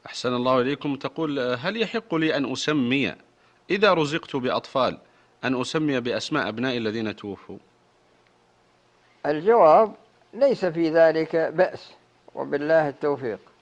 أحسن الله إليكم. تقول: هل يحق لي أن أسمي إذا رزقت بأطفال أن أسمي بأسماء أبنائي الذين توفوا؟ الجواب: ليس في ذلك بأس، وبالله التوفيق.